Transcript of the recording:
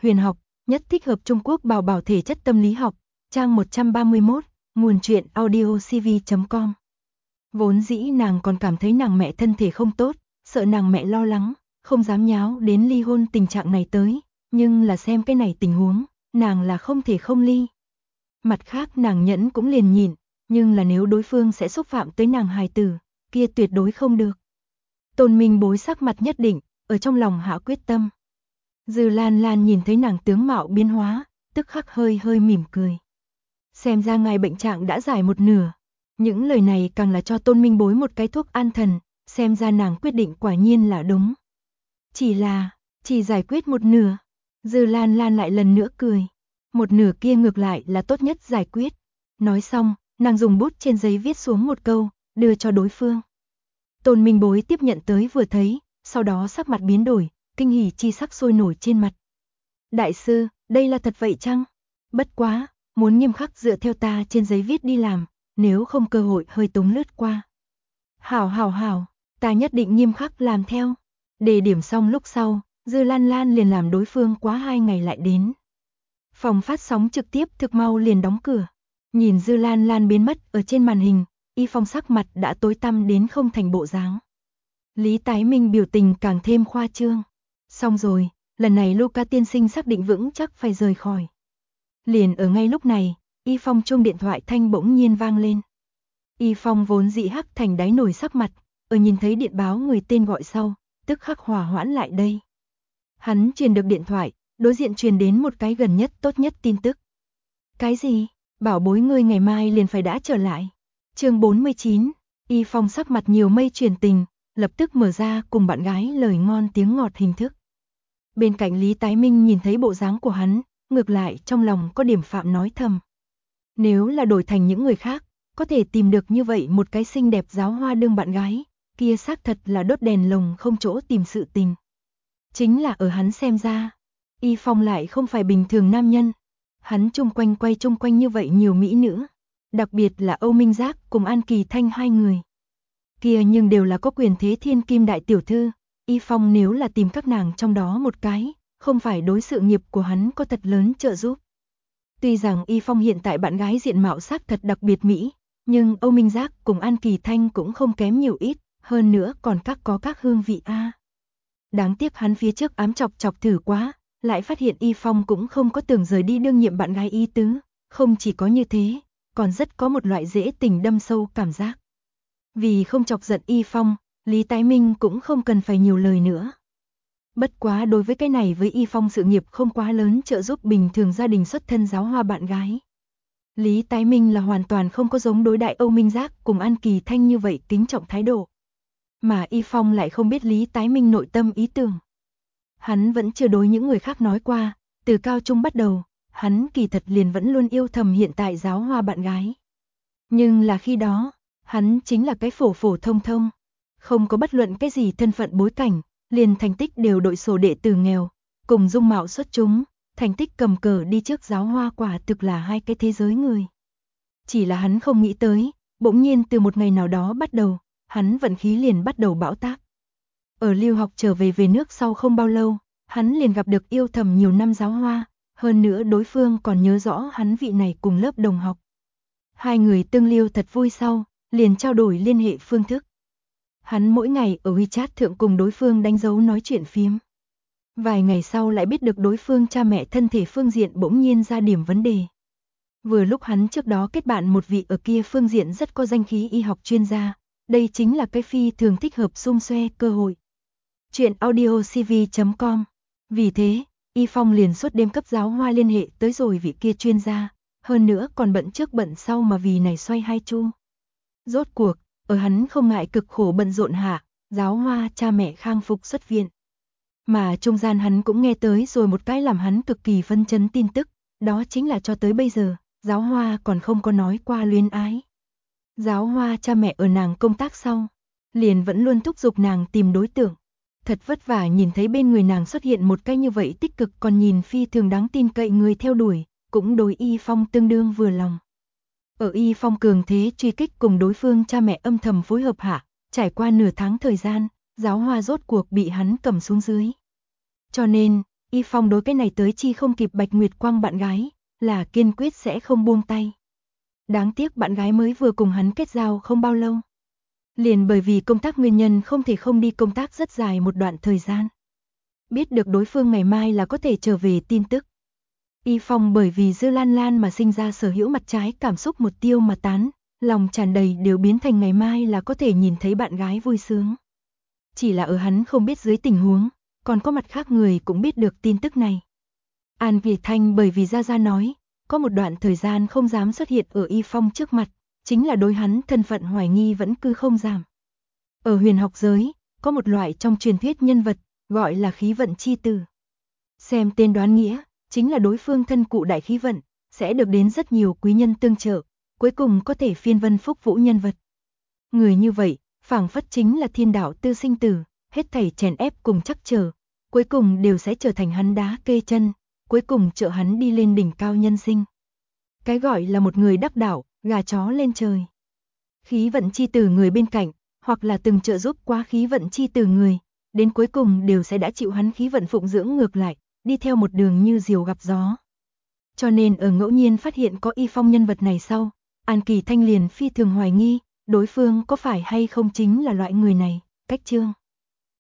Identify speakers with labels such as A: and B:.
A: huyền học, nhất thích hợp Trung Quốc bảo bảo thể chất tâm lý học, trang 131, nguồn truyện audiocv.com. Vốn dĩ nàng còn cảm thấy nàng mẹ thân thể không tốt, sợ nàng mẹ lo lắng, không dám nháo đến ly hôn tình trạng này tới, nhưng là xem cái này tình huống, nàng là không thể không ly. Mặt khác nàng nhẫn cũng liền nhịn, nhưng là nếu đối phương sẽ xúc phạm tới nàng hài tử, kia tuyệt đối không được. Tôn Minh Bối sắc mặt nhất định, ở trong lòng hạ quyết tâm. Dư Lan Lan nhìn thấy nàng tướng mạo biến hóa, tức khắc hơi hơi mỉm cười. Xem ra ngài bệnh trạng đã giải một nửa. Những lời này càng là cho Tôn Minh Bối một cái thuốc an thần, xem ra nàng quyết định quả nhiên là đúng. Chỉ giải quyết một nửa. Dư Lan Lan lại lần nữa cười. Một nửa kia ngược lại là tốt nhất giải quyết. Nói xong, nàng dùng bút trên giấy viết xuống một câu, đưa cho đối phương. Tôn Minh Bối tiếp nhận tới vừa thấy, sau đó sắc mặt biến đổi, kinh hỉ chi sắc sôi nổi trên mặt. Đại sư, đây là thật vậy chăng? Bất quá, muốn nghiêm khắc dựa theo ta trên giấy viết đi làm, nếu không cơ hội hơi tống lướt qua. Hảo, ta nhất định nghiêm khắc làm theo. Đề điểm xong lúc sau, Dư Lan Lan liền làm đối phương quá 2 ngày lại đến. Phòng phát sóng trực tiếp thực mau liền đóng cửa. Nhìn Dư Lan Lan biến mất ở trên màn hình, Y Phong sắc mặt đã tối tăm đến không thành bộ dáng. Lý Tái Minh biểu tình càng thêm khoa trương. Xong rồi, lần này Luca tiên sinh xác định vững chắc phải rời khỏi. Liền ở ngay lúc này, Y Phong chuông điện thoại thanh bỗng nhiên vang lên. Y Phong vốn dị hắc thành đáy nổi sắc mặt, ở nhìn thấy điện báo người tên gọi sau, tức khắc hòa hoãn lại đây. Hắn truyền được điện thoại, đối diện truyền đến một cái gần nhất tốt nhất tin tức. Cái gì? Bảo bối ngươi ngày mai liền phải đã trở lại. Chương 49, Y Phong sắc mặt nhiều mây truyền tình, lập tức mở ra cùng bạn gái lời ngon tiếng ngọt hình thức. Bên cạnh Lý Tái Minh nhìn thấy bộ dáng của hắn, ngược lại trong lòng có điểm phạm nói thầm. Nếu là đổi thành những người khác, có thể tìm được như vậy một cái xinh đẹp giáo hoa đương bạn gái, kia xác thật là đốt đèn lồng không chỗ tìm sự tình. Chính là ở hắn xem ra, Y Phong lại không phải bình thường nam nhân. Hắn chung quanh như vậy nhiều mỹ nữ, đặc biệt là Âu Minh Giác cùng An Kỳ Thanh hai người. Kia nhưng đều là có quyền thế thiên kim đại tiểu thư, Y Phong nếu là tìm các nàng trong đó một cái, không phải đối sự nghiệp của hắn có thật lớn trợ giúp. Tuy rằng Y Phong hiện tại bạn gái diện mạo sắc thật đặc biệt mỹ, nhưng Âu Minh Giác cùng An Kỳ Thanh cũng không kém nhiều ít, hơn nữa còn có các hương vị a. Đáng tiếc hắn phía trước ám chọc thử quá, lại phát hiện Y Phong cũng không có tưởng rời đi đương nhiệm bạn gái ý tứ, không chỉ có như thế, còn rất có một loại dễ tình đâm sâu cảm giác. Vì không chọc giận Y Phong, Lý Tái Minh cũng không cần phải nhiều lời nữa. Bất quá đối với cái này với Y Phong sự nghiệp không quá lớn trợ giúp bình thường gia đình xuất thân giáo hoa bạn gái. Lý Tái Minh là hoàn toàn không có giống đối đại Âu Minh Giác cùng An Kỳ Thanh như vậy kính trọng thái độ. Mà Y Phong lại không biết Lý Tái Minh nội tâm ý tưởng. Hắn vẫn chưa đối những người khác nói qua, từ cao trung bắt đầu, hắn kỳ thật liền vẫn luôn yêu thầm hiện tại giáo hoa bạn gái. Nhưng là khi đó, hắn chính là cái phổ thông, không có bất luận cái gì thân phận bối cảnh, liền thành tích đều đội sổ đệ tử nghèo, cùng dung mạo xuất chúng, thành tích cầm cờ đi trước giáo hoa quả thực là hai cái thế giới người. Chỉ là hắn không nghĩ tới, bỗng nhiên từ một ngày nào đó bắt đầu, hắn vận khí liền bắt đầu bão táp. Ở lưu học trở về nước sau không bao lâu, hắn liền gặp được yêu thầm nhiều năm giáo hoa, hơn nữa đối phương còn nhớ rõ hắn vị này cùng lớp đồng học. Hai người tương liêu thật vui sau, liền trao đổi liên hệ phương thức. Hắn mỗi ngày ở WeChat thượng cùng đối phương đánh dấu nói chuyện phiếm. Vài ngày sau lại biết được đối phương cha mẹ thân thể phương diện bỗng nhiên ra điểm vấn đề. Vừa lúc hắn trước đó kết bạn một vị ở kia phương diện rất có danh khí y học chuyên gia, đây chính là cái phi thường thích hợp xung xoe cơ hội. Chuyện audiocv.com. Vì thế, Y Phong liền suốt đêm cấp giáo hoa liên hệ tới rồi vị kia chuyên gia, hơn nữa còn bận trước bận sau mà vì này xoay hai chu. Rốt cuộc, ở hắn không ngại cực khổ bận rộn hạ, giáo hoa cha mẹ khang phục xuất viện. Mà trung gian hắn cũng nghe tới rồi một cái làm hắn cực kỳ phấn chấn tin tức, đó chính là cho tới bây giờ, giáo hoa còn không có nói qua luyến ái. Giáo hoa cha mẹ ở nàng công tác sau, liền vẫn luôn thúc giục nàng tìm đối tượng. Thật vất vả nhìn thấy bên người nàng xuất hiện một cái như vậy tích cực còn nhìn phi thường đáng tin cậy người theo đuổi, cũng đối Y Phong tương đương vừa lòng. Ở Y Phong cường thế truy kích cùng đối phương cha mẹ âm thầm phối hợp hạ, trải qua nửa tháng thời gian, giáo hoa rốt cuộc bị hắn cầm xuống dưới. Cho nên, Y Phong đối cái này tới chi không kịp Bạch Nguyệt Quang bạn gái, là kiên quyết sẽ không buông tay. Đáng tiếc bạn gái mới vừa cùng hắn kết giao không bao lâu. Liền bởi vì công tác nguyên nhân không thể không đi công tác rất dài một đoạn thời gian. Biết được đối phương ngày mai là có thể trở về tin tức. Y Phong bởi vì Dư Lan Lan mà sinh ra sở hữu mặt trái cảm xúc một tiêu mà tán, lòng tràn đầy đều biến thành ngày mai là có thể nhìn thấy bạn gái vui sướng. Chỉ là ở hắn không biết dưới tình huống, còn có mặt khác người cũng biết được tin tức này. An Việt Thanh bởi vì Gia Gia nói, có một đoạn thời gian không dám xuất hiện ở Y Phong trước mặt, chính là đối hắn thân phận hoài nghi vẫn cứ không giảm. Ở huyền học giới, có một loại trong truyền thuyết nhân vật, gọi là khí vận chi tử. Xem tên đoán nghĩa, chính là đối phương thân cụ đại khí vận, sẽ được đến rất nhiều quý nhân tương trợ, cuối cùng có thể phiên vân phúc vũ nhân vật. Người như vậy, phảng phất chính là thiên đạo tư sinh tử, hết thảy chèn ép cùng chắc chờ, cuối cùng đều sẽ trở thành hắn đá kê chân, cuối cùng trợ hắn đi lên đỉnh cao nhân sinh. Cái gọi là một người đắc đạo, gà chó lên trời. Khí vận chi tử người bên cạnh, hoặc là từng trợ giúp quá khí vận chi tử người, đến cuối cùng đều sẽ đã chịu hắn khí vận phụng dưỡng ngược lại, đi theo một đường như diều gặp gió. Cho nên ở ngẫu nhiên phát hiện có Y Phong nhân vật này sau, An Kỳ Thanh liền phi thường hoài nghi, đối phương có phải hay không chính là loại người này, cách chương.